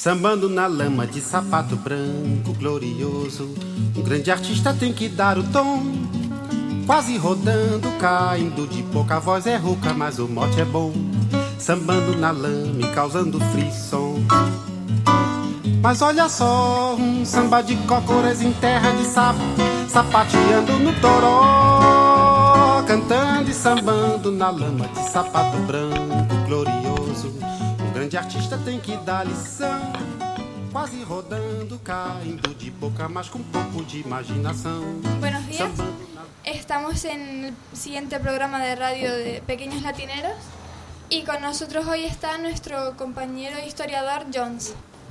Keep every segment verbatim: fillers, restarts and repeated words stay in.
Sambando na lama de sapato branco glorioso, um grande artista tem que dar o tom. Quase rodando, caindo de pouca, a voz é rouca, mas o mote é bom. Sambando na lama e causando frisson. Mas olha só, um samba de cócoras em terra de sapo, sapateando no toró, cantando e sambando na lama de sapato branco glorioso. Um grande artista tem que dar lição, quase rodando, caindo de boca, mas com um pouco de imaginação. Buenos días, estamos en el siguiente programa de radio de Pequeños Latineros y con nosotros hoy está nuestro compañero historiador Jones.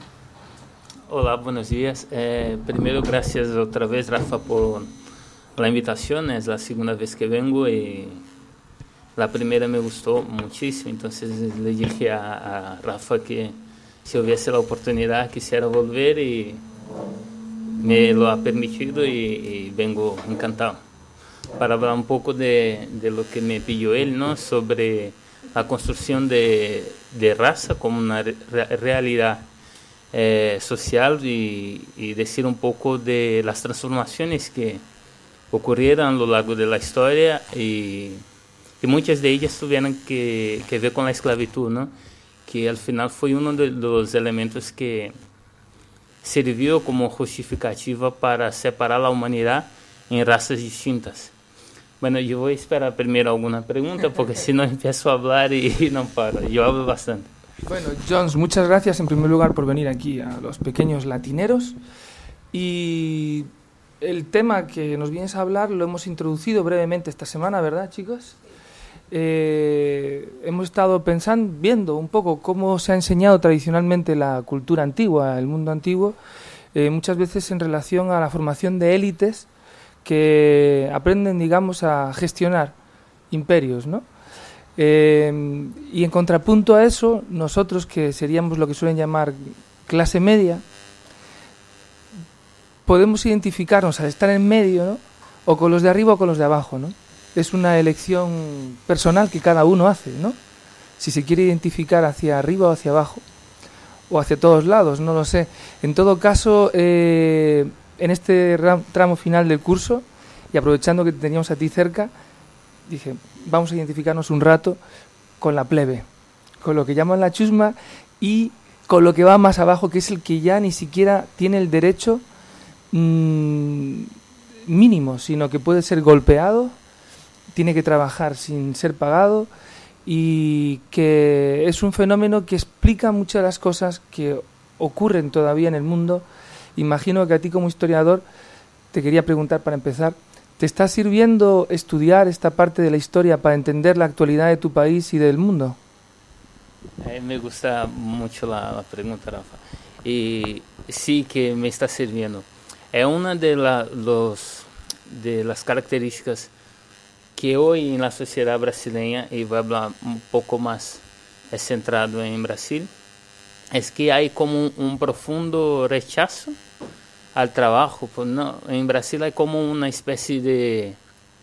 Hola, buenos días. Eh, primero, gracias otra vez, Rafa, por la invitación. Es la segunda vez que vengo y la primera me gustó muchísimo. Entonces le dije a, a Rafa que si hubiese la oportunidad quisiera volver y me lo ha permitido y, y vengo encantado para hablar un poco de, de lo que me pidió él, ¿no? Sobre la construcción de, de raza como una re, realidad Eh, social y, y decir un poco de las transformaciones que ocurrieron a lo largo de la historia y, y muchas de ellas tuvieron que, que ver con la esclavitud, ¿no? Que al final fue uno de los elementos que sirvió como justificativa para separar la humanidad en razas distintas. Bueno, yo voy a esperar primero alguna pregunta porque si no empiezo a hablar y, y no paro. Yo hablo bastante. Bueno, Jones, muchas gracias en primer lugar por venir aquí a los Pequeños Latineros. Y el tema que nos vienes a hablar lo hemos introducido brevemente esta semana, ¿verdad, chicos? Eh, hemos estado pensando, viendo un poco cómo se ha enseñado tradicionalmente la cultura antigua, el mundo antiguo, eh, muchas veces en relación a la formación de élites que aprenden, digamos, a gestionar imperios, ¿no? Eh, y en contrapunto a eso, nosotros que seríamos lo que suelen llamar clase media, podemos identificarnos al estar en medio, ¿no? O con los de arriba o con los de abajo, ¿no? Es una elección personal que cada uno hace, ¿no? Si se quiere identificar hacia arriba o hacia abajo, o hacia todos lados, no lo sé. En todo caso, eh, en este tramo final del curso, y aprovechando que te teníamos a ti cerca, dije, vamos a identificarnos un rato con la plebe, con lo que llaman la chusma y con lo que va más abajo, que es el que ya ni siquiera tiene el derecho mmm, mínimo, sino que puede ser golpeado, tiene que trabajar sin ser pagado y que es un fenómeno que explica muchas de las cosas que ocurren todavía en el mundo. Imagino que a ti como historiador te quería preguntar para empezar, ¿te está sirviendo estudiar esta parte de la historia para entender la actualidad de tu país y del mundo? Eh, me gusta mucho la, la pregunta, Rafa. Y sí que me está sirviendo. Es una de, la, los, de las características que hoy en la sociedad brasileña, y voy a hablar un poco más centrado en Brasil, es que hay como un, un profundo rechazo al trabajo. Pues no, en Brasil hay como una especie de,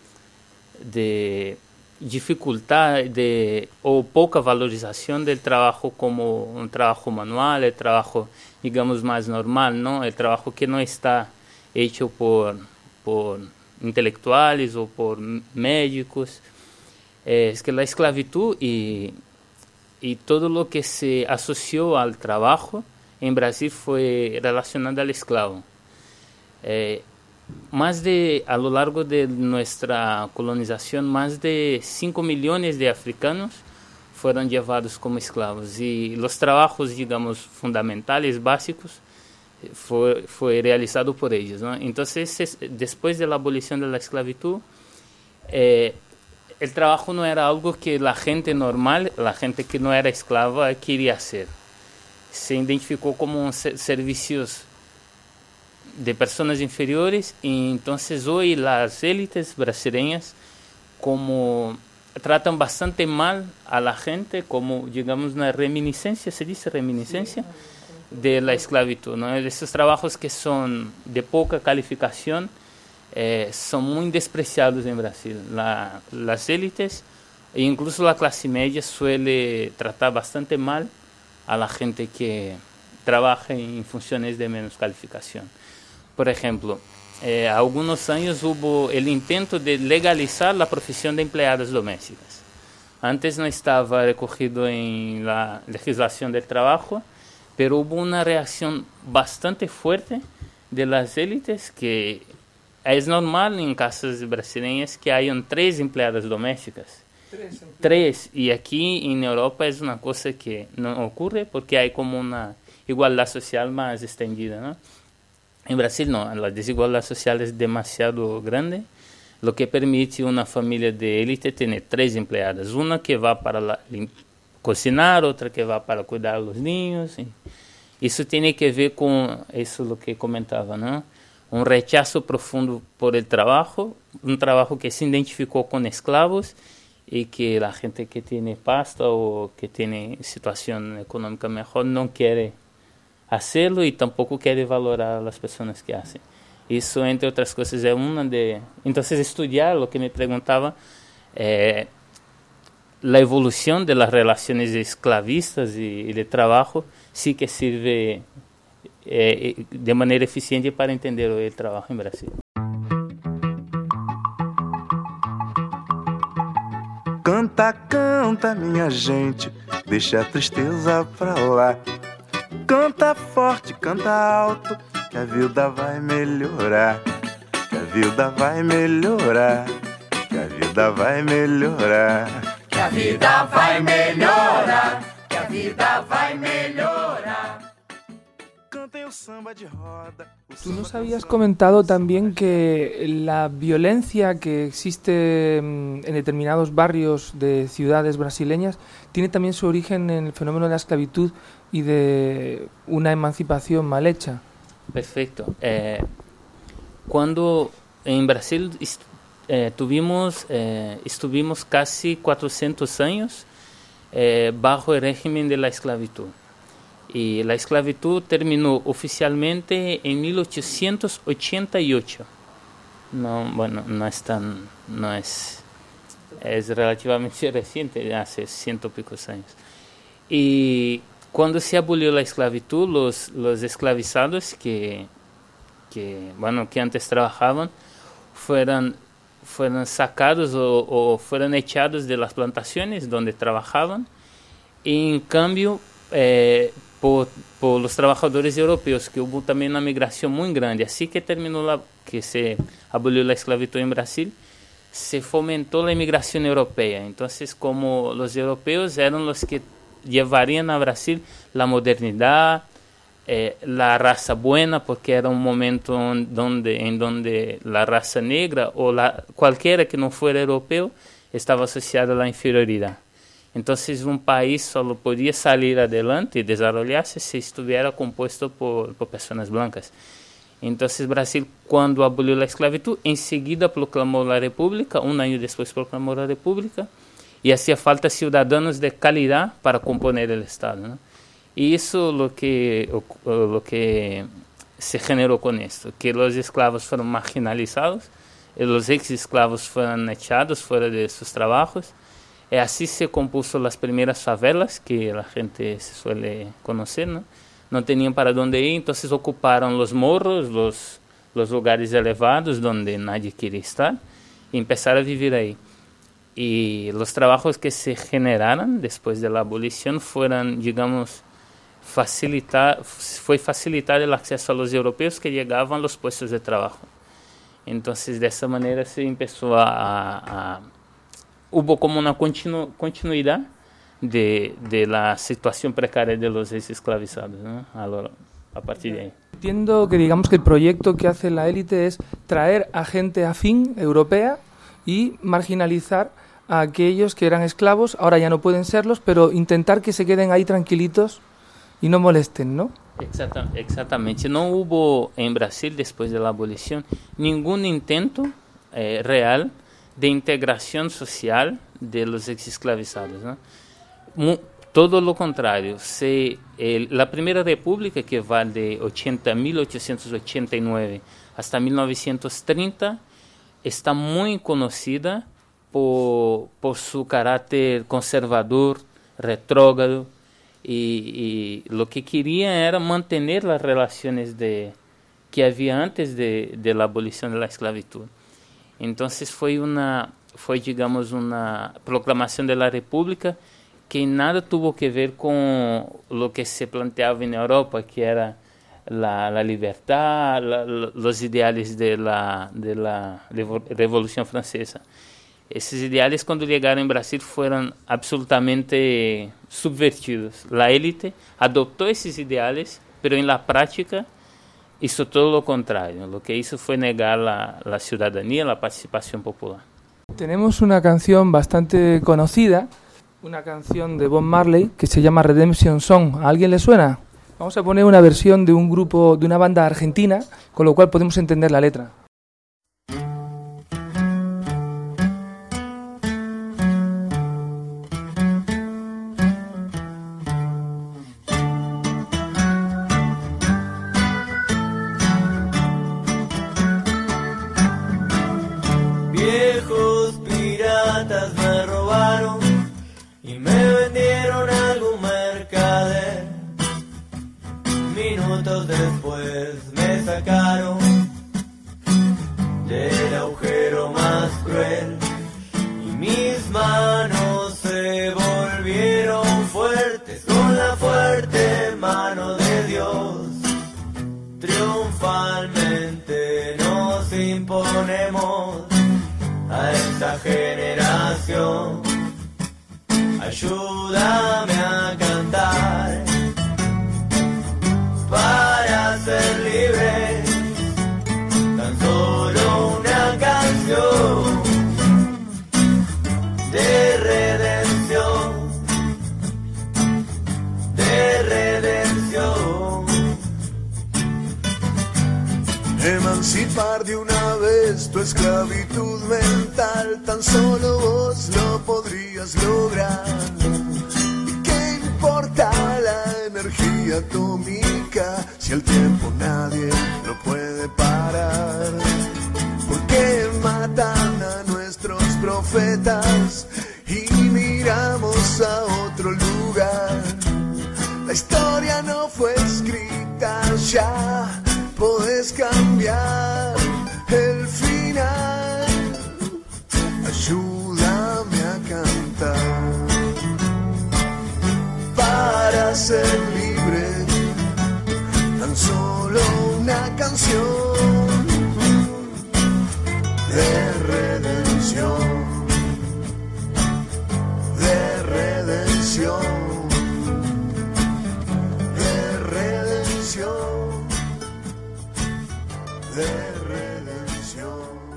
de dificultad de, o poca valorización del trabajo como un trabajo manual, el trabajo, digamos, más normal, ¿no? El trabajo que no está hecho por, por intelectuales o por médicos. Eh, es que la esclavitud y, y todo lo que se asoció al trabajo en Brasil fue relacionado al esclavo. Eh, más de, a lo largo de nuestra colonización, más de cinco millones de africanos fueron llevados como esclavos y los trabajos, digamos, fundamentales, básicos, fue, fue realizado por ellos, ¿no? Entonces, es, después de la abolición de la esclavitud, eh, el trabajo no era algo que la gente normal, la gente que no era esclava, quería hacer. Se identificó como un ser, servicios de personas inferiores y entonces hoy las élites brasileñas como tratan bastante mal a la gente como, digamos, una reminiscencia, se dice reminiscencia, de la esclavitud, ¿no? Esos trabajos que son de poca calificación eh, son muy despreciados en Brasil. La, las élites e incluso la clase media suele tratar bastante mal a la gente que trabaja en funciones de menos calificación. Por ejemplo, eh, há algunos años hubo el intento de legalizar la profesión de empleadas domésticas. Antes no estaba recogido en la legislación del trabajo, pero hubo una reacción bastante fuerte de las élites que es normal en casas brasileñas que hayan tres empleadas domésticas. Tres, tres. Y aquí en Europa es una cosa que no ocurre porque hay como una igualdad social más extendida, ¿no? En Brasil no, la desigualdad social es demasiado grande, lo que permite una familia de élite tener tres empleadas, una que va para la, cocinar, otra que va para cuidar a los niños. Y eso tiene que ver con eso lo que comentaba, ¿no? Un rechazo profundo por el trabajo, un trabajo que se identificó con esclavos y que la gente que tiene pasta o que tiene situación económica mejor no quiere hacerlo y tampoco quiere valorar a las personas que hacen. Eso, entre otras cosas, es una de... Entonces, estudiar lo que me preguntaba, eh, la evolución de las relaciones esclavistas y, y de trabajo sí que sirve eh, de manera eficiente para entender el trabajo en Brasil. Canta, canta, minha gente, deixa a tristeza pra lá. Canta forte, canta alto, que a vida vai melhorar, que a vida vai melhorar, que a vida vai melhorar, que a vida vai melhorar, que a vida vai melhorar. Cantem o samba de roda. Tú nos habías comentado también que la violencia que existe en determinados barrios de ciudades brasileñas tiene también su origen en el fenómeno de la esclavitud y de una emancipación mal hecha. Perfecto. Eh, cuando en Brasil est- eh, tuvimos, eh, estuvimos casi cuatrocientos años eh, bajo el régimen de la esclavitud. Y la esclavitud terminó oficialmente en mil ochocientos ochenta y ocho. No, bueno, no es tan, no es, es relativamente reciente, hace ciento picos años. Y cuando se abolió la esclavitud, los, los esclavizados que, que, bueno, que antes trabajaban fueron, fueron sacados o, o fueron echados de las plantaciones donde trabajaban. Y en cambio, eh, por, por los trabajadores europeos, que hubo también una migración muy grande. Así que terminó la, que se abolió la esclavitud en Brasil, se fomentó la inmigración europea. Entonces, como los europeos eran los que llevarían a Brasil la modernidad, eh, la raza buena, porque era un momento donde, en donde la raza negra o la, cualquiera que no fuera europeo estaba asociada a la inferioridad. Entonces un país solo podía salir adelante y desarrollarse si estuviera compuesto por, por personas blancas. Entonces Brasil, cuando abolió la esclavitud, enseguida proclamó la república, un año después proclamó la república, y hacía falta ciudadanos de calidad para componer el Estado, ¿no? Y eso lo que, lo que se generó con esto, que los esclavos fueron marginalizados, y los ex esclavos fueron echados fuera de sus trabajos. Y así se compuso las primeras favelas que la gente se suele conocer, ¿no? No tenían para dónde ir, entonces ocuparon los morros, los, los lugares elevados donde nadie quería estar, y empezaron a vivir ahí. Y los trabajos que se generaron después de la abolición fueron, digamos, facilitar, fue facilitar el acceso a los europeos que llegaban a los puestos de trabajo. Entonces, de esa manera se empezó a... a, a hubo como una continu, continuidad de, de la situación precaria de los esclavizados, ¿no? A, lo, a partir de ahí. Entiendo que digamos que el proyecto que hace la élite es traer a gente afín europea y marginalizar a aquellos que eran esclavos, ahora ya no pueden serlos, pero intentar que se queden ahí tranquilitos y no molesten, ¿no? Exacta, exactamente. No hubo en Brasil, después de la abolición, ningún intento eh, real de integración social de los ex-esclavizados, ¿no? Mu- todo lo contrario. Se, el, la primera república, que va de mil ochocientos ochenta y nueve hasta mil novecientos treinta, está muy conocida por, por su carácter conservador, retrógrado, y, y lo que querían era mantener las relaciones de, que había antes de, de la abolición de la esclavitud. Entonces fue una, fue digamos una proclamación de la República que nada tuvo que ver con lo que se planteaba en Europa, que era la, la libertad, la, los ideales de la, de la Revolución Francesa. Esos ideales cuando llegaron en Brasil fueron absolutamente subvertidos. La élite adoptó esos ideales, pero en la práctica hizo todo lo contrario. Lo que hizo fue negar la, la ciudadanía, la participación popular. Tenemos una canción bastante conocida, una canción de Bob Marley que se llama Redemption Song. ¿A alguien le suena? Vamos a poner una versión de un grupo, de una banda argentina, con lo cual podemos entender la letra. Viejos piratas me robaron y me vendieron algún mercader. Minutos después me sacaron del agujero más cruel y mis manos se volvieron fuertes con la fuerte mano de Dios. Triunfalmente nos imponemos a esta generación. Ayúdame a cantar para ser libre, tan solo una canción de redención, de redención. Emancipar de una vez tu esclavitud mental, tan solo vos lo podrías lograr. ¿Y qué importa la energía atómica si el tiempo nadie lo puede parar? ¿Por qué matan a nuestros profetas y miramos a otro lugar? La historia no fue escrita ya. Podés cambiar el final. Ayúdame a cantar para ser libre, tan solo una canción de redención, de redención, de redención. De redención.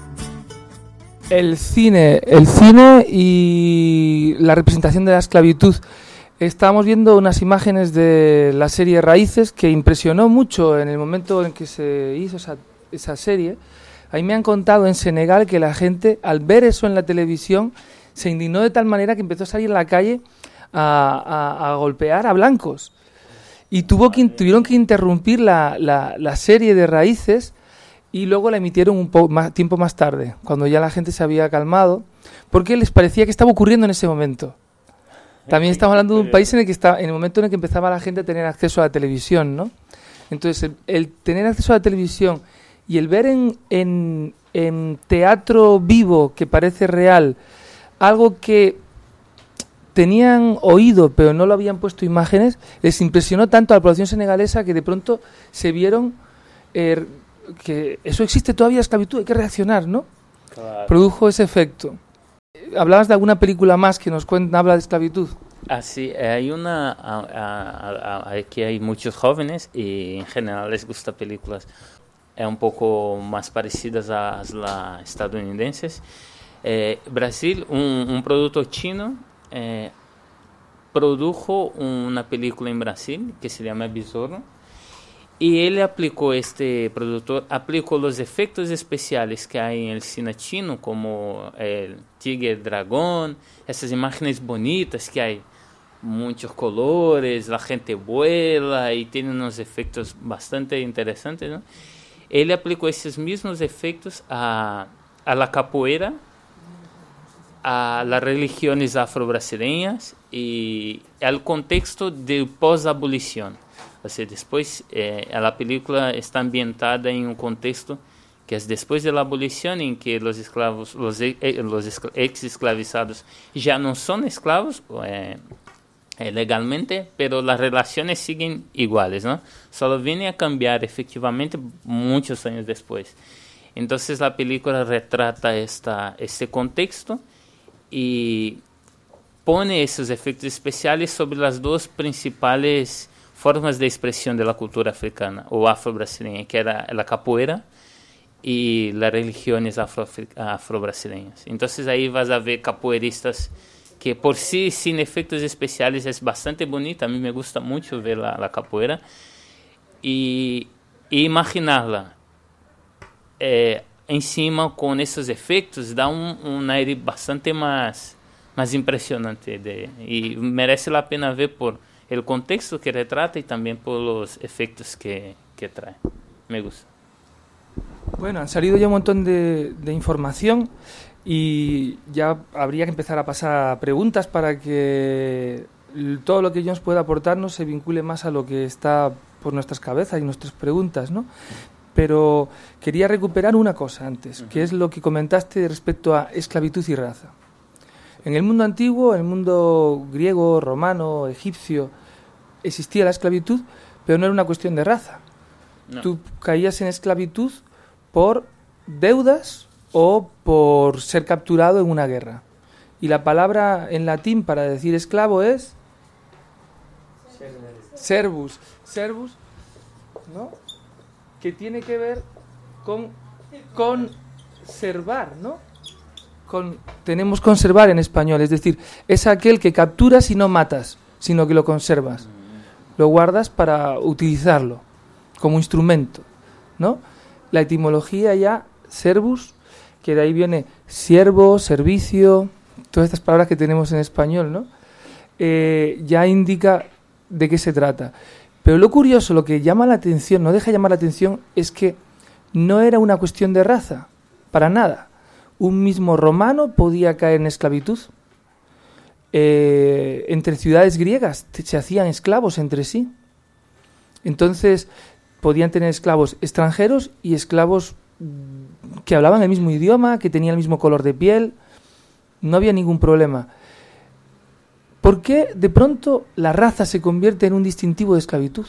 El cine, el cine y la representación de la esclavitud. Estábamos viendo unas imágenes de la serie Raíces que impresionó mucho en el momento en que se hizo esa, esa serie. Ahí me han contado en Senegal que la gente, al ver eso en la televisión, se indignó de tal manera que empezó a salir a la calle a, a, a golpear a blancos. Y tuvo que, tuvieron que interrumpir la, la, la serie de Raíces. Y luego la emitieron un poco más, tiempo más tarde, cuando ya la gente se había calmado, porque les parecía que estaba ocurriendo en ese momento. También estamos hablando de un país en el que está, en el momento en el que empezaba la gente a tener acceso a la televisión, ¿no? Entonces, el, el tener acceso a la televisión y el ver en, en, en teatro vivo que parece real algo que tenían oído pero no lo habían puesto imágenes, les impresionó tanto a la población senegalesa que de pronto se vieron eh, que eso existe todavía, esclavitud, hay que reaccionar, ¿no? Claro. Produjo ese efecto. ¿Hablabas de alguna película más que nos cuenta, habla de esclavitud? Ah, sí, hay una, a, a, a, aquí hay muchos jóvenes y en general les gusta películas eh, un poco más parecidas a las estadounidenses. Eh, Brasil, un, un productor chino, eh, produjo una película en Brasil que se llama Besouro. Y él aplicó, este productor, aplicó los efectos especiales que hay en el cine chino, como el tigre dragón, esas imágenes bonitas que hay, muchos colores, la gente vuela y tiene unos efectos bastante interesantes, ¿no? Él aplicó esos mismos efectos a, a la capoeira a las religiones afro-brasileñas y al contexto de pós-abolición. O sea, después eh, la película está ambientada en un contexto que es después de la abolición, en que los esclavos, los, los ex-esclavizados ya no son esclavos eh, eh, legalmente, pero las relaciones siguen iguales, ¿no? Solo viene a cambiar efectivamente muchos años después. Entonces la película retrata esta, este contexto y pone esos efectos especiales sobre las dos principales formas de expresión de la cultura africana o afro-brasileña, que era la capoeira y las religiones afro, afro-brasileñas. Entonces ahí vas a ver capoeiristas que por sí, sin efectos especiales, es bastante bonita. A mí me gusta mucho ver la, la capoeira y, y imaginarla eh, encima con esos efectos da un, un aire bastante más, más impresionante de, y merece la pena ver por el contexto que retrata y también por los efectos que, que trae. Me gusta. Bueno, han salido ya un montón de, de información y ya habría que empezar a pasar a preguntas para que todo lo que Jones pueda aportarnos se vincule más a lo que está por nuestras cabezas y nuestras preguntas, ¿no? Pero quería recuperar una cosa antes, uh-huh. que es lo que comentaste respecto a esclavitud y raza. En el mundo antiguo, en el mundo griego, romano, egipcio, existía la esclavitud, pero no era una cuestión de raza. No. Tú caías en esclavitud por deudas o por ser capturado en una guerra. Y la palabra en latín para decir esclavo es servus. Servus, ¿no? Que tiene que ver con conservar, ¿no? Con, tenemos conservar en español, es decir, es aquel que capturas y no matas, sino que lo conservas. Lo guardas para utilizarlo como instrumento, ¿no? La etimología ya, servus, que de ahí viene siervo, servicio, todas estas palabras que tenemos en español, ¿no? Eh, ya indica de qué se trata. Pero lo curioso, lo que llama la atención, no deja llamar la atención, es que no era una cuestión de raza, para nada. Un mismo romano podía caer en esclavitud. Eh, entre ciudades griegas se hacían esclavos entre sí. Entonces podían tener esclavos extranjeros y esclavos que hablaban el mismo idioma, que tenían el mismo color de piel. No había ningún problema. ¿Por qué de pronto la raza se convierte en un distintivo de esclavitud?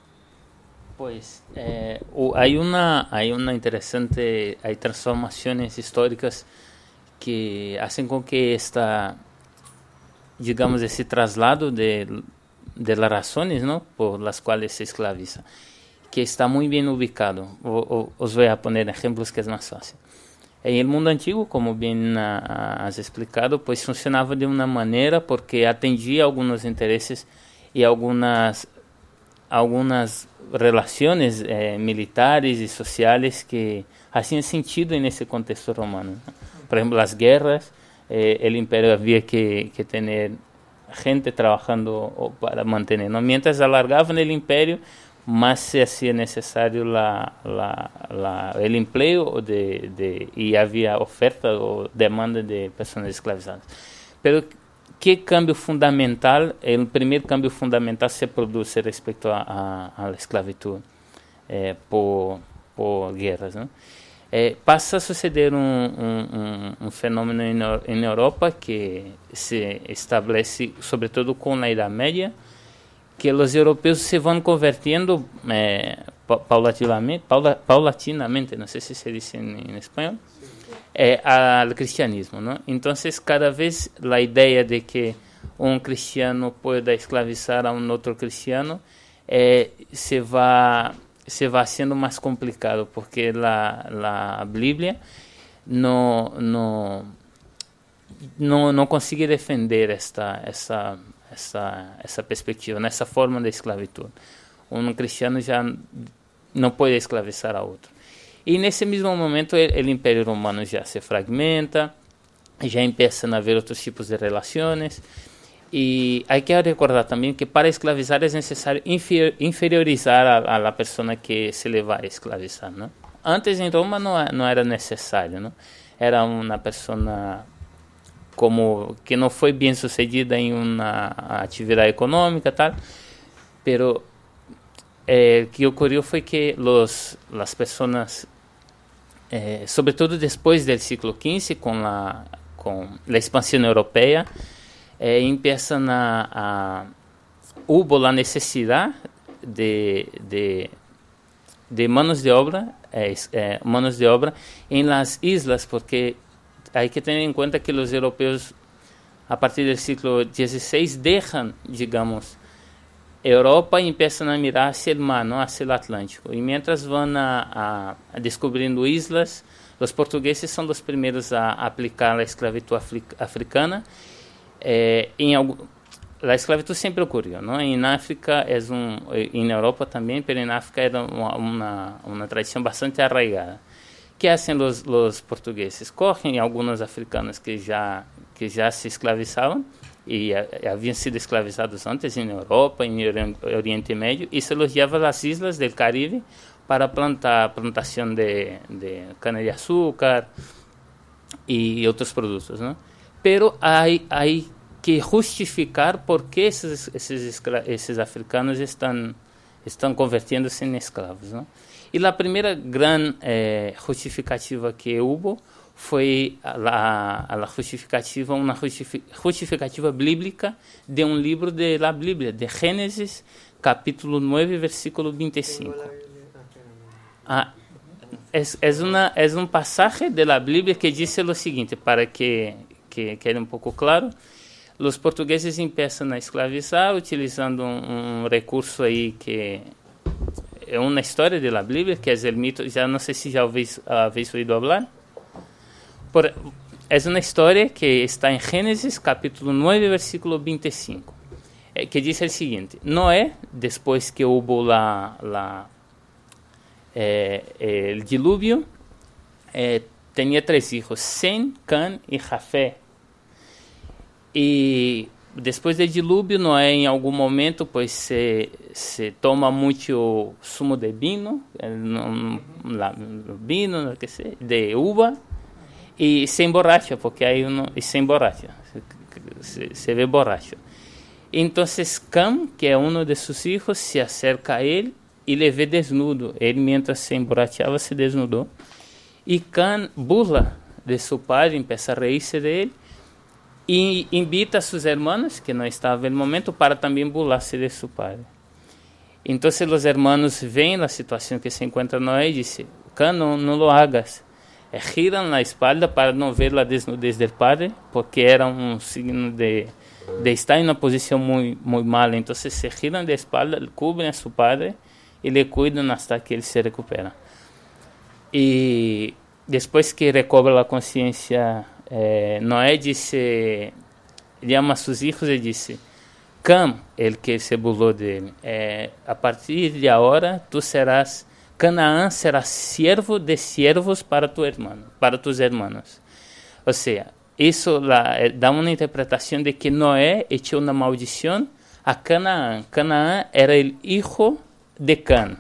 Pues eh, hay una hay una interesante, hay transformaciones históricas que hacen con que esta, digamos, ese traslado de, de las razones, ¿no?, por las cuales se esclaviza, que está muy bien ubicado. O, o, os voy a poner ejemplos que es más fácil. En el mundo antiguo, como bien uh, has explicado, pues funcionaba de una manera porque atendía algunos intereses y algunas algunas relaciones eh, militares y sociales que hacían sentido en ese contexto romano. Por ejemplo, las guerras, eh, el imperio había que, que tener gente trabajando para mantener, ¿no? Mientras alargaban el imperio, más se hacía necesario la, la, la, el empleo de, de, y había oferta o demanda de personas esclavizadas. Pero ¿qué cambio fundamental, el primer cambio fundamental se produce respecto a, a, a la esclavitud eh, por, por guerras, ¿no? Eh, pasa a suceder un, un, un fenómeno en, en Europa que se establece sobre todo con la Edad Media, que los europeos se van convirtiendo eh, paulatinamente, paula, paulatinamente, no sé si se dice en, en español, eh, al cristianismo, ¿no? Entonces cada vez la idea de que un cristiano pueda esclavizar a un otro cristiano eh, se va se va haciendo más complicado porque la, la Biblia no no no no consigue defender esta esta essa, essa perspectiva, nessa forma de esclavitud. Um cristiano já não pode escravizar a outro. E nesse mesmo momento, o Império Romano já se fragmenta, já começam a haver outros tipos de relações. E há que recordar também que para esclavizar é necessário inferior, inferiorizar a, a la pessoa que se le vai a esclavizar, ¿no? Antes em Roma não, não era necessário, ¿no? Era uma pessoa como que no fue bien sucedida en una actividad económica, tal, pero eh, lo que ocurrió fue que los, las personas, eh, sobre todo después del siglo quince, con la, con la expansión europea, eh, empiezan a, a... Hubo la necesidad de, de, de manos de obra, eh, eh, manos de obra en las islas, porque hay que tener en cuenta que los europeos a partir del siglo dieciséis dejan, digamos, Europa y empiezan a mirar hacia el mar, ¿no? Hacia el Atlántico. Y mientras van a, a, a descubriendo islas, los portugueses son los primeros a aplicar la esclavitud afric- africana. Eh, en algo, la esclavitud siempre ocurrió, ¿no? En África, es un, en Europa también, pero en África era una, una, una tradición bastante arraigada. ¿Qué hacen los, los portugueses? Cogen algunos africanos que ya, que ya se esclavizaban y a, habían sido esclavizados antes en Europa, en Oriente Medio, y se los lleva a las islas del Caribe para plantar plantación de, de cana de azúcar y otros productos, ¿no? Pero hay, hay que justificar por qué esos, esos, esos africanos están, están convirtiéndose en esclavos, ¿no? Y la primera gran eh, justificativa que hubo fue la, la justificativa, una justifi- justificativa bíblica de un libro de la Biblia, de Génesis, capítulo nueve, versículo veinticinco. Ah, es, es, una, es un pasaje de la Biblia que dice lo siguiente, para que, que quede un poco claro. Los portugueses empiezan a esclavizar utilizando un, un recurso ahí que es una historia de la Biblia, que es el mito, ya no sé si ya habéis, habéis oído hablar. Por, es una historia que está en Génesis, capítulo nueve, versículo veinticinco, eh, que dice el siguiente: Noé, después que hubo la, la, eh, el diluvio, eh, tenía tres hijos, Sem, Cam y Jafé. Y después del diluvio, Noé en algún momento pues se, se toma mucho zumo de vino, la, vino, no que sé, de uva, y se emborracha, porque hay uno, y se emborracha, se, se ve borracho. Entonces Cam, que es uno de sus hijos, se acerca a él y le ve desnudo. Él, mientras se emborrachaba, se desnudó. Y Cam burla de su padre, empieza a reírse de él, y invita a sus hermanos, que no estaban en el momento, para también burlarse de su padre. Entonces los hermanos ven la situación que se encuentra Noé y dicen: Cam, no, no lo hagas. Eh, giran la espalda para no ver la desnudez del padre, porque era un signo de, de estar en una posición muy, muy mala. Entonces se giran de espalda, cubren a su padre y le cuidan hasta que él se recupera. Y después que recobra la conciencia, eh, Noé dice, llama a sus hijos y dice: Cam, el que se burló de él, eh, a partir de ahora tú serás, Canaán será siervo de siervos para tu hermano, para tus hermanos. O sea, eso la, eh, da una interpretación de que Noé echó una maldición a Canaán. Canaán era el hijo de Cam.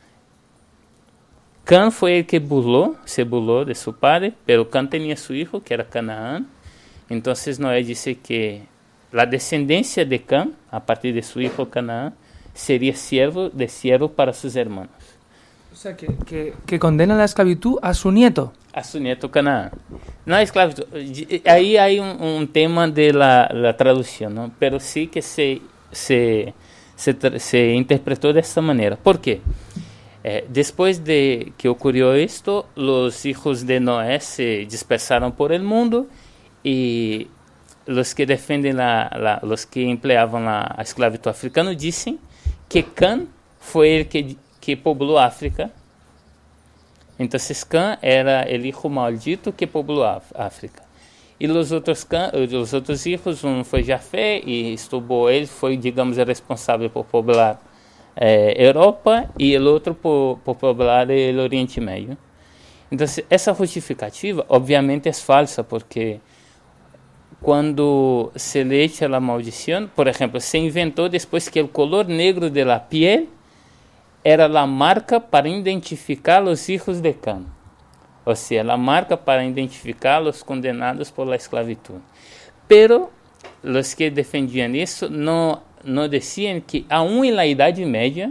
Cam fue el que burló, se burló de su padre, pero Cam tenía su hijo, que era Canaán. Entonces Noé dice que la descendencia de Cam, a partir de su hijo Canaán, sería siervo de siervo para sus hermanos. O sea, que, que, que condena la esclavitud a su nieto. A su nieto Canaán. No es esclavitud. Ahí hay un, un tema de la, la traducción, ¿no? Pero sí que se, se, se, se interpretó de esta manera. ¿Por qué? Eh, después de que ocurrió esto, los hijos de Noé se dispersaron por el mundo y los que defienden la, la, los que empleaban la esclavitud africana dicen que Cam fue el que, que pobló África. Entonces Cam era el hijo maldito que pobló África. Y los otros, Cam, los otros hijos, uno fue Jafé y estuvo, él fue, digamos, el responsable por poblar eh, Europa y el otro por, por poblar el Oriente Medio. Entonces esa justificativa obviamente es falsa, porque cuando se le echa la maldición, por ejemplo, se inventó después que el color negro de la piel era la marca para identificar los hijos de Cam. o sea, la marca para identificar a los condenados por la esclavitud. Pero los que defendían eso no, no decían que aún en la Edad Media,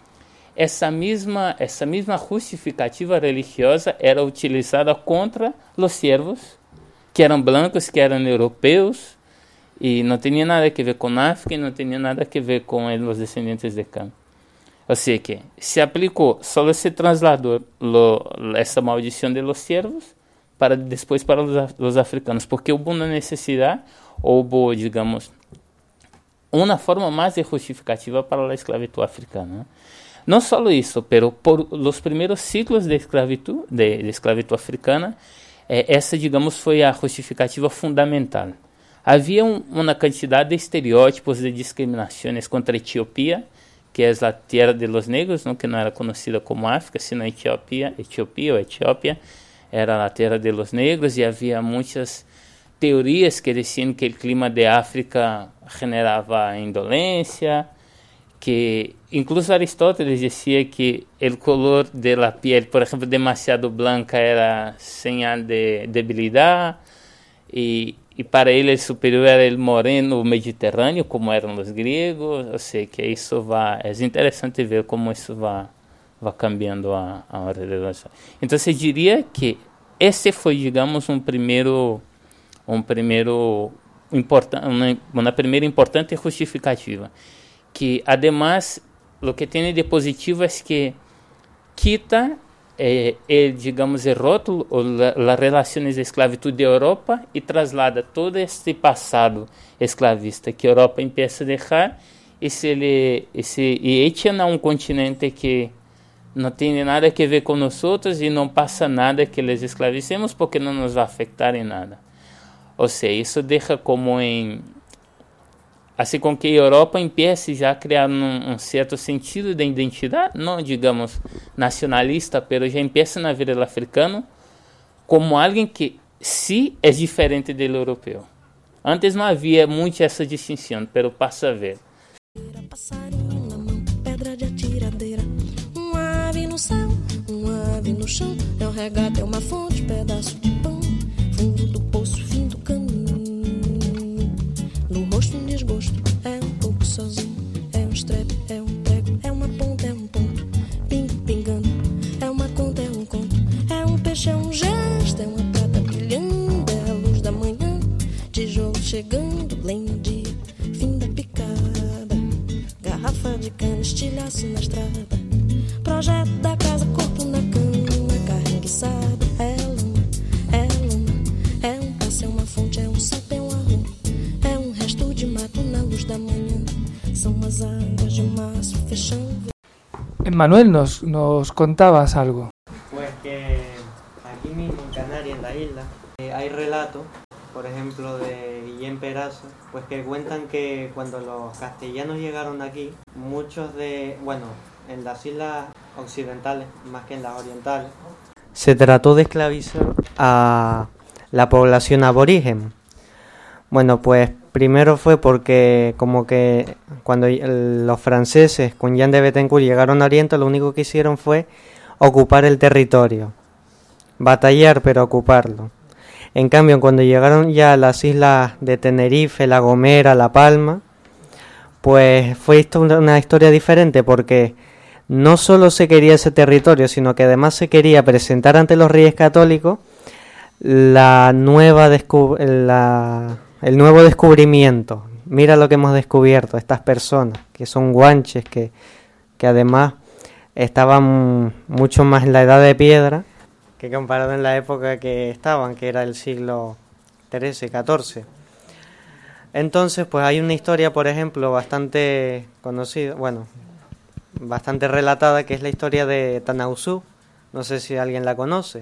essa mesma, essa mesma justificativa religiosa era utilizada contra os servos, que eram brancos, que eram europeus, e não tinha nada a ver com África e não tinha nada a ver com os descendentes de Cam. Ou seja, que se aplicou, só se trasladou lo, essa maldição de los servos para depois para os, os africanos, porque houve uma necessidade, houve, digamos, uma forma mais justificativa para a esclavitud africana. Não só isso, pero por os primeiros ciclos de esclavitud, de, de esclavitud africana, eh, essa, digamos, foi a justificativa fundamental. Havia um, uma quantidade de estereótipos de discriminações contra a Etiópia, que é a terra de los negros, não, que não era conhecida como África, sino Etiópia, Etiópia ou Etiópia, era a terra de los negros, e havia muitas teorias que diziam que o clima de África generava indolência, que incluso Aristóteles dizia que o color de la piel, por exemplo, demasiado blanca era señal de debilidade, e, e para ele o superior era o moreno mediterrâneo, como eram os gregos. Ou seja, que isso vai, é interessante ver como isso vai, vai cambiando a, a relação. Então, eu diria que esse foi, digamos, um primeiro, um primeiro importan, uma, uma primeira importante justificativa. Que, además, o que tem de positivo é que quita, eh, el, digamos, o rótulo, as relações de esclavitud de Europa e traslada todo este passado esclavista que a Europa empieza a deixar e se ele se e echan a um continente que não tem nada a ver com nós outros e não passa nada que les esclavicemos porque não nos vai afetar em nada. Ou seja, isso deixa como em assim com que a Europa empiece já a criar um, um certo sentido de identidade, não digamos nacionalista, mas já empieza a ver o africano como alguém que sim é diferente do europeu. Antes não havia muito essa distinção, mas passa a ver. Passarinho na mão, pedra de atiradeira, uma ave no céu, uma ave no chão, é um regato, é uma fonte, pedaço de pão, fundo do poço, fim do caminho. No rosto um desgosto, é um pouco sozinho, é um estrepe, é um prego, é uma ponta, é um ponto, pingo pingando, é uma conta, é um conto, é um peixe, é um gesto, é uma prata brilhando, é a luz da manhã, tijolo chegando, lenha dia, fim da picada, garrafa de cana, estilhaço na estrada, projeto da casa, corpo na cama, carne guiçada, é lama, é lama, é um passo, é uma fonte, é um sapo, é um arrumo, é um resto de mato na luz da manhã, são as águas de março fechando. Manuel, nos, nos contabas algo. Pues que aquí mismo en Canarias, en la isla, eh, hay relatos, por ejemplo, de Guillén Peraza, pues que cuentan que cuando los castellanos llegaron aquí, muchos de, bueno, en las islas occidentales, más que en las orientales, se trató de esclavizar a la población aborigen. Bueno, pues primero fue porque como que cuando los franceses con Jean de Bettencourt llegaron a Oriente, lo único que hicieron fue ocupar el territorio, batallar pero ocuparlo. En cambio, cuando llegaron ya a las islas de Tenerife, La Gomera, La Palma, pues fue una historia diferente porque no solo se quería ese territorio, sino que además se quería presentar ante los reyes católicos la nueva descu- la, el nuevo descubrimiento. Mira lo que hemos descubierto, estas personas, que son guanches, que, que además estaban mucho más en la edad de piedra que comparado en la época que estaban, que era el siglo trece, catorce. Entonces, pues hay una historia, por ejemplo, bastante conocida, bueno, bastante relatada, que es la historia de Tanausú. No sé si alguien la conoce.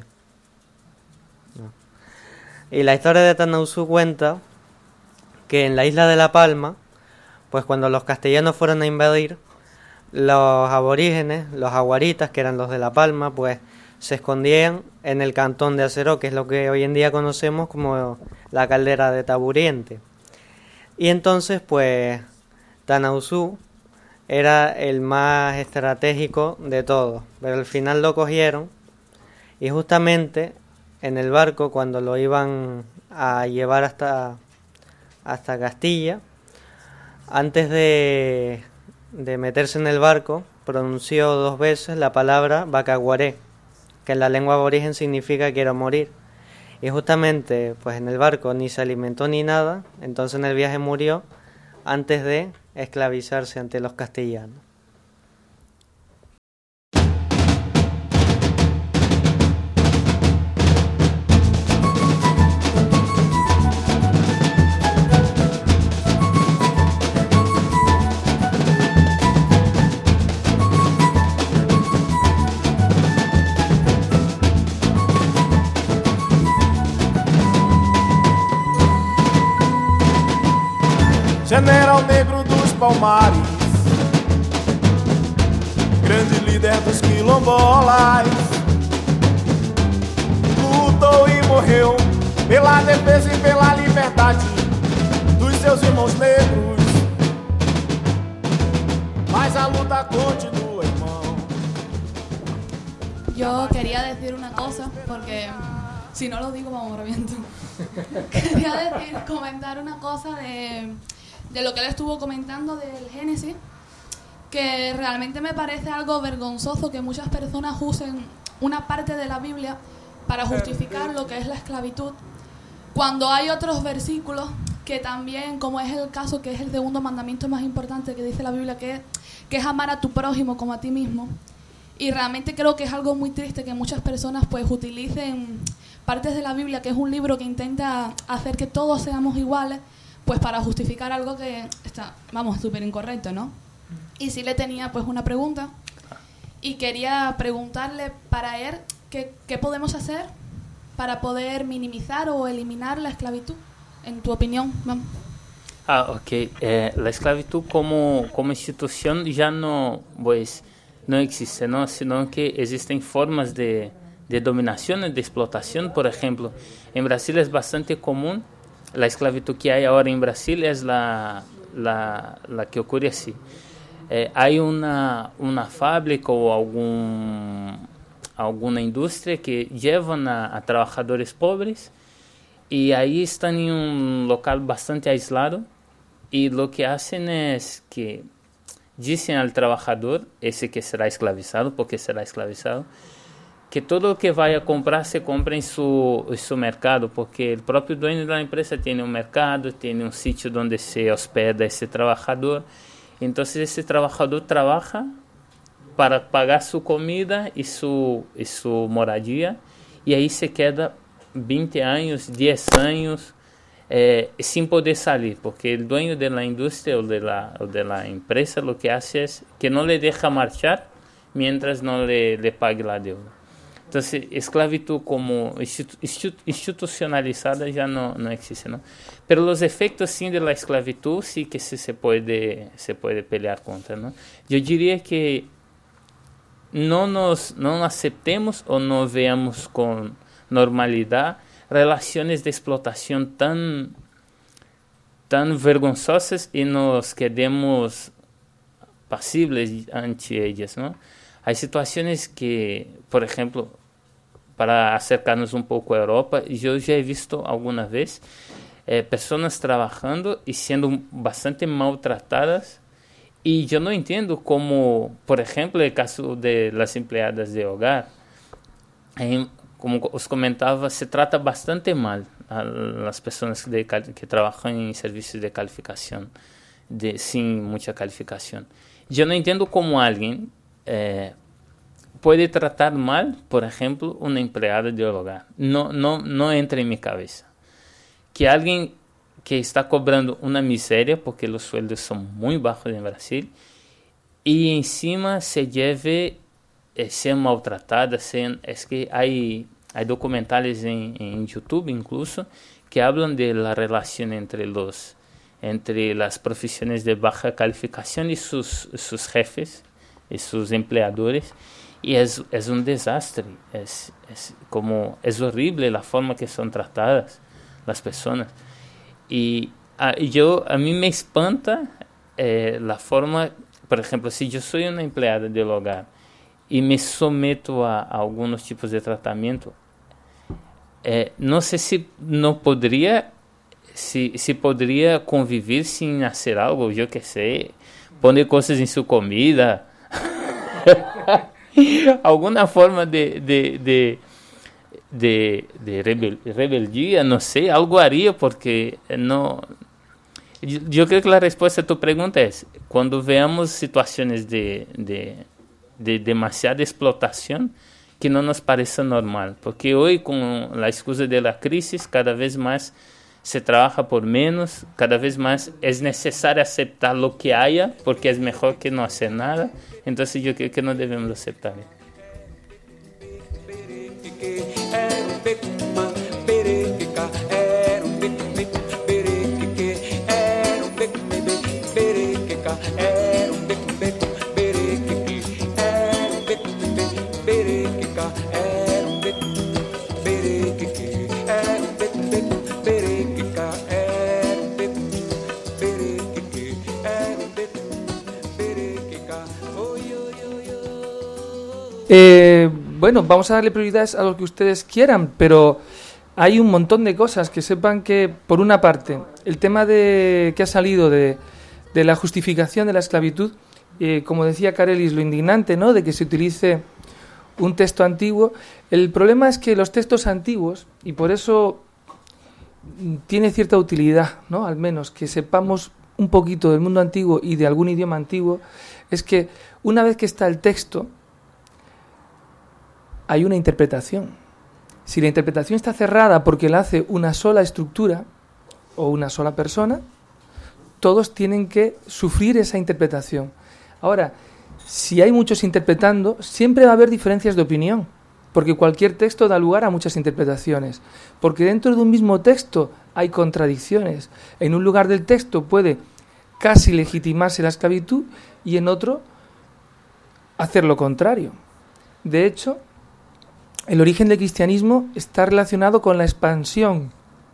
No. Y la historia de Tanausú cuenta que en la isla de La Palma, pues cuando los castellanos fueron a invadir, los aborígenes, los aguaritas, que eran los de La Palma, pues se escondían en el cantón de Aceró, que es lo que hoy en día conocemos como la caldera de Taburiente. Y entonces, pues, Tanausú era el más estratégico de todos, pero al final lo cogieron Y justamente en el barco, cuando lo iban a llevar hasta, hasta Castilla, antes de, de meterse en el barco, pronunció dos veces la palabra Bacaguaré, que en la lengua aborigen significa quiero morir. Y justamente pues en el barco ni se alimentó ni nada, entonces en el viaje murió antes de esclavizarse ante los castellanos. General negro dos Palmares, grande líder dos quilombolas, lutou e morreu pela defesa e pela liberdade dos seus irmãos negros, mas a luta continua, irmão. Yo quería decir una cosa, porque si no lo digo vamos reviento. Quería decir, comentar una cosa de... de lo que él estuvo comentando del Génesis, que realmente me parece algo vergonzoso que muchas personas usen una parte de la Biblia para justificar lo que es la esclavitud, cuando hay otros versículos que también, como es el caso, que es el segundo mandamiento más importante que dice la Biblia, que es, que es amar a tu prójimo como a ti mismo. Y realmente creo que es algo muy triste que muchas personas pues utilicen partes de la Biblia, que es un libro que intenta hacer que todos seamos iguales, pues para justificar algo que está, vamos, súper incorrecto, ¿no? Y sí le tenía pues una pregunta y quería preguntarle para él qué, qué podemos hacer para poder minimizar o eliminar la esclavitud, en tu opinión. Vamos. Ah, ok. Eh, la esclavitud como, como institución ya no, pues, no existe, ¿no? Sino que existen formas de, de dominación y de explotación. Por ejemplo, en Brasil es bastante común. La esclavitud que hay ahora en Brasil es la, la, la que ocurre así. Eh, hay una, una fábrica o algún, alguna industria que llevan a, a trabajadores pobres y ahí están en un local bastante aislado y lo que hacen es que dicen al trabajador, ese que será esclavizado, porque será esclavizado, que todo lo que vaya a comprar se compra en su, en su mercado, porque el propio dueño de la empresa tiene un mercado, tiene un sitio donde se hospeda ese trabajador. Entonces ese trabajador trabaja para pagar su comida y su, y su moradía, y ahí se queda veinte años, diez años eh, sin poder salir, porque el dueño de la industria o de la, o de la empresa lo que hace es que no le deja marchar mientras no le, le pague la deuda. Entonces, esclavitud como institu institucionalizada ya no, no existe, ¿no? Pero los efectos sí de la esclavitud sí que sí se puede, se puede pelear contra, ¿no? Yo diría que no nos no aceptemos o no veamos con normalidad relaciones de explotación tan, tan vergonzosas y nos quedemos pasibles ante ellas, ¿no? Hay situaciones que, por ejemplo, para acercarnos un poco a Europa, yo ya he visto alguna vez eh, personas trabajando y siendo bastante maltratadas, y yo no entiendo cómo, por ejemplo, el caso de las empleadas de hogar, eh, como os comentaba, se trata bastante mal a las personas de, que trabajan en servicios de calificación, de, sin mucha calificación. Yo no entiendo cómo alguien Eh, puede tratar mal, por ejemplo, una empleada de hogar. No, no, no entra en mi cabeza. Que alguien que está cobrando una miseria, porque los sueldos son muy bajos en Brasil, y encima se lleve eh, ser maltratada. Ser, es que hay, hay documentales en, en YouTube incluso que hablan de la relación entre los entre las profesiones de baja calificación y sus, sus jefes y sus empleadores, y es, es un desastre, es, es, como, es horrible la forma que son tratadas las personas, y a, yo, a mí me espanta eh, la forma, por ejemplo, si yo soy una empleada del hogar y me someto a, a algunos tipos de tratamiento, eh, no sé si no podría, si, si podría convivir sin hacer algo, yo qué sé, poner cosas en su comida, alguna forma de, de, de, de, de rebel, rebeldía, no sé, algo haría porque no... Yo creo que la respuesta a tu pregunta es, cuando veamos situaciones de, de, de demasiada explotación, que no nos parece normal, porque hoy con la excusa de la crisis cada vez más se trabaja por menos, cada vez más es necesario aceptar lo que haya, porque es mejor que no hacer nada, entonces yo creo que no debemos aceptar. Eh, bueno, vamos a darle prioridades a lo que ustedes quieran, pero hay un montón de cosas que sepan que, por una parte, el tema de que ha salido de, de la justificación de la esclavitud, eh, como decía Carelis, lo indignante, ¿no?, de que se utilice un texto antiguo. El problema es que los textos antiguos, y por eso tiene cierta utilidad, ¿no?, al menos que sepamos un poquito del mundo antiguo y de algún idioma antiguo, es que una vez que está el texto, hay una interpretación. Si la interpretación está cerrada porque la hace una sola estructura o una sola persona, todos tienen que sufrir esa interpretación. Ahora, si hay muchos interpretando, siempre va a haber diferencias de opinión, porque cualquier texto da lugar a muchas interpretaciones, porque dentro de un mismo texto hay contradicciones. En un lugar del texto puede casi legitimarse la esclavitud y en otro hacer lo contrario. De hecho, el origen del cristianismo está relacionado con la expansión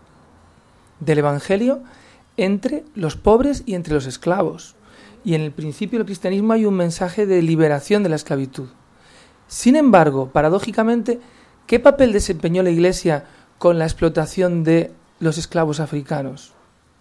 del evangelio entre los pobres y entre los esclavos. Y en el principio del cristianismo hay un mensaje de liberación de la esclavitud. Sin embargo, paradójicamente, ¿qué papel desempeñó la Iglesia con la explotación de los esclavos africanos?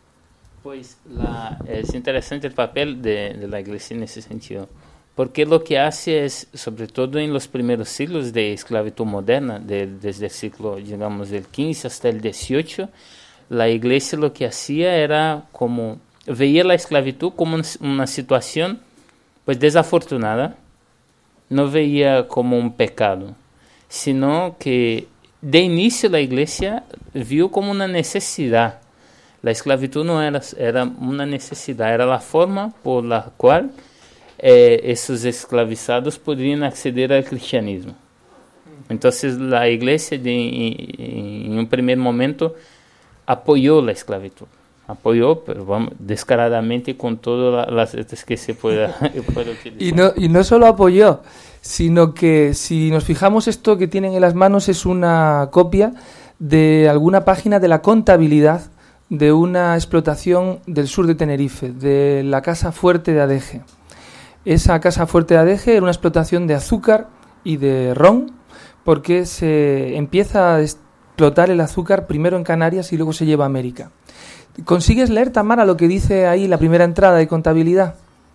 Pues la, es interesante el papel de, de la Iglesia en ese sentido. Porque lo que hace es, sobre todo en los primeros siglos de esclavitud moderna, de, desde el siglo, digamos, del quince hasta el dieciocho, la Iglesia lo que hacía era como, veía la esclavitud como una situación pues desafortunada, no veía como un pecado, sino que de inicio la Iglesia vio como una necesidad. La esclavitud no era, era una necesidad, era la forma por la cual Eh, esos esclavizados podrían acceder al cristianismo. Entonces la Iglesia de, en, en un primer momento apoyó la esclavitud, apoyó, pero vamos, descaradamente con todas las letras que se pueda, pueda utilizar. Y no, y no solo apoyó, sino que si nos fijamos, esto que tienen en las manos es una copia de alguna página de la contabilidad de una explotación del sur de Tenerife, de la Casa Fuerte de Adeje. Esa Casa Fuerte de Adeje era una explotación de azúcar y de ron, porque se empieza a explotar el azúcar primero en Canarias y luego se lleva a América. ¿Consigues leer, Tamara, lo que dice ahí la primera entrada de contabilidad?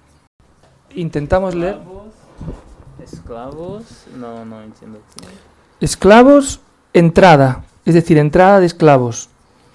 Intentamos leer. Esclavos, no, no entiendo. Esclavos, entrada, es decir, entrada de esclavos.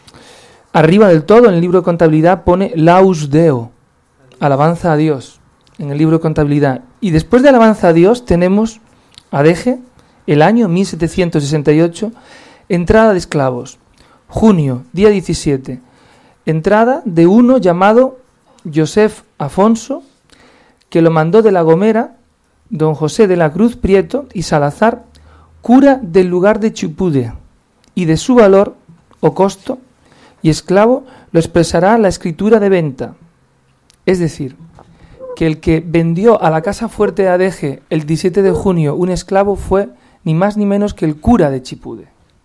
Arriba del todo, en el libro de contabilidad, pone Laus Deo, alabanza a Dios. En el libro de contabilidad. Y después de alabanza a Dios tenemos Adeje, el año mil setecientos sesenta y ocho, entrada de esclavos. Junio, día diecisiete, entrada de uno llamado Joseph Afonso, que lo mandó de La Gomera, don José de la Cruz Prieto y Salazar, cura del lugar de Chipude, y de su valor o costo y esclavo lo expresará la escritura de venta. Es decir, que el que vendió a la Casa Fuerte de Adeje el diecisiete de junio un esclavo fue ni más ni menos que el cura de Chipude.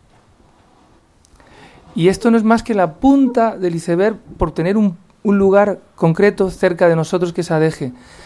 Y esto no es más que la punta del iceberg por tener un, un lugar concreto cerca de nosotros que es Adeje.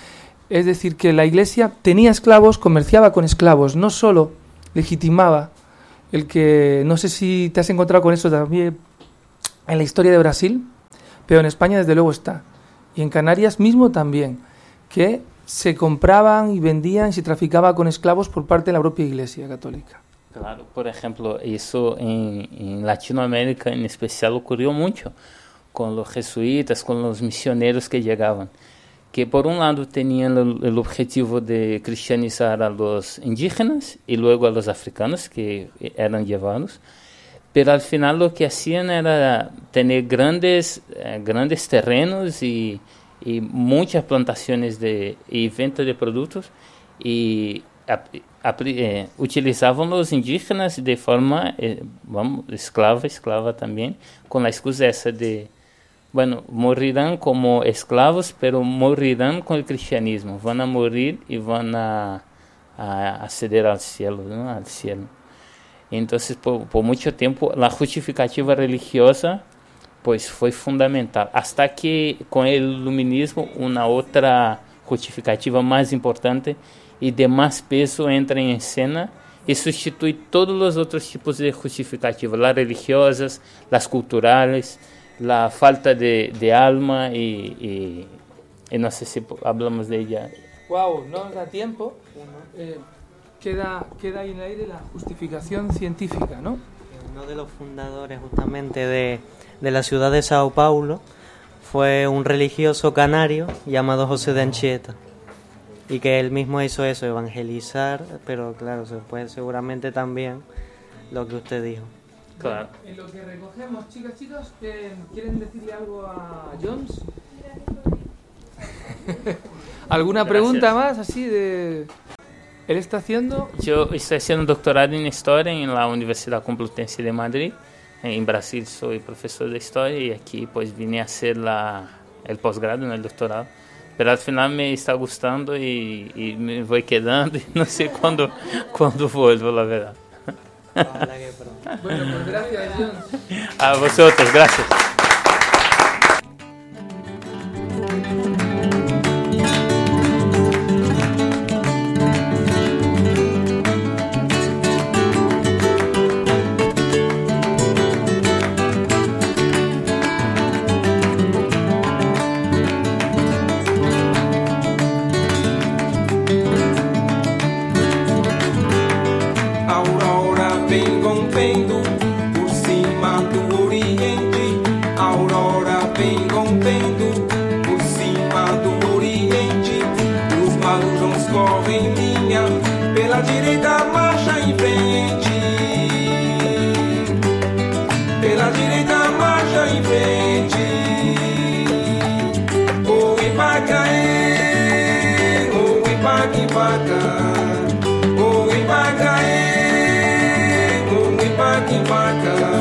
Es decir, que la Iglesia tenía esclavos, comerciaba con esclavos, no solo legitimaba el que, no sé si te has encontrado con eso también en la historia de Brasil, pero en España desde luego está, y en Canarias mismo también, que se compraban y vendían y se traficaba con esclavos por parte de la propia Iglesia Católica. Claro, por ejemplo, eso en, en Latinoamérica en especial ocurrió mucho con los jesuitas, con los misioneros que llegaban, que por un lado tenían el, el objetivo de cristianizar a los indígenas y luego a los africanos que eran llevados, pero al final lo que hacían era tener grandes, eh, grandes terrenos y, y muchas plantaciones de, y venta de productos y ap, ap, eh, utilizaban los indígenas de forma eh, vamos, esclava, esclava también, con la excusa esa de bueno, morirán como esclavos, pero morirán con el cristianismo. Van a morir y van a, a acceder al cielo, ¿no? Al cielo. Entonces, por, por mucho tiempo, la justificativa religiosa pues fue fundamental. Hasta que con el iluminismo, una otra justificativa más importante y de más peso entra en escena y sustituye todos los otros tipos de justificativas, las religiosas, las culturales, la falta de, de alma y, y, y no sé si hablamos de ella. Wow, no nos da tiempo. Eh, queda, queda ahí en el aire la justificación científica, ¿no? Uno de los fundadores justamente de, de la ciudad de Sao Paulo fue un religioso canario llamado José de Anchieta, y que él mismo hizo eso, evangelizar, pero claro, se puede seguramente también lo que usted dijo. Claro. En lo que recogemos, chicas, chicos, ¿quieren decirle algo a Jones? ¿Alguna Gracias. pregunta más así de...? Él está haciendo... Yo estoy haciendo un doctorado en Historia en la Universidad Complutense de Madrid. En Brasil soy profesor de Historia y aquí pues vine a hacer la, el posgrado en el doctorado. Pero al final me está gustando y, y me voy quedando y no sé cuándo, cuándo vuelvo, la verdad. Bueno, pues gracias, Jones. A vosotros, gracias. Vaca,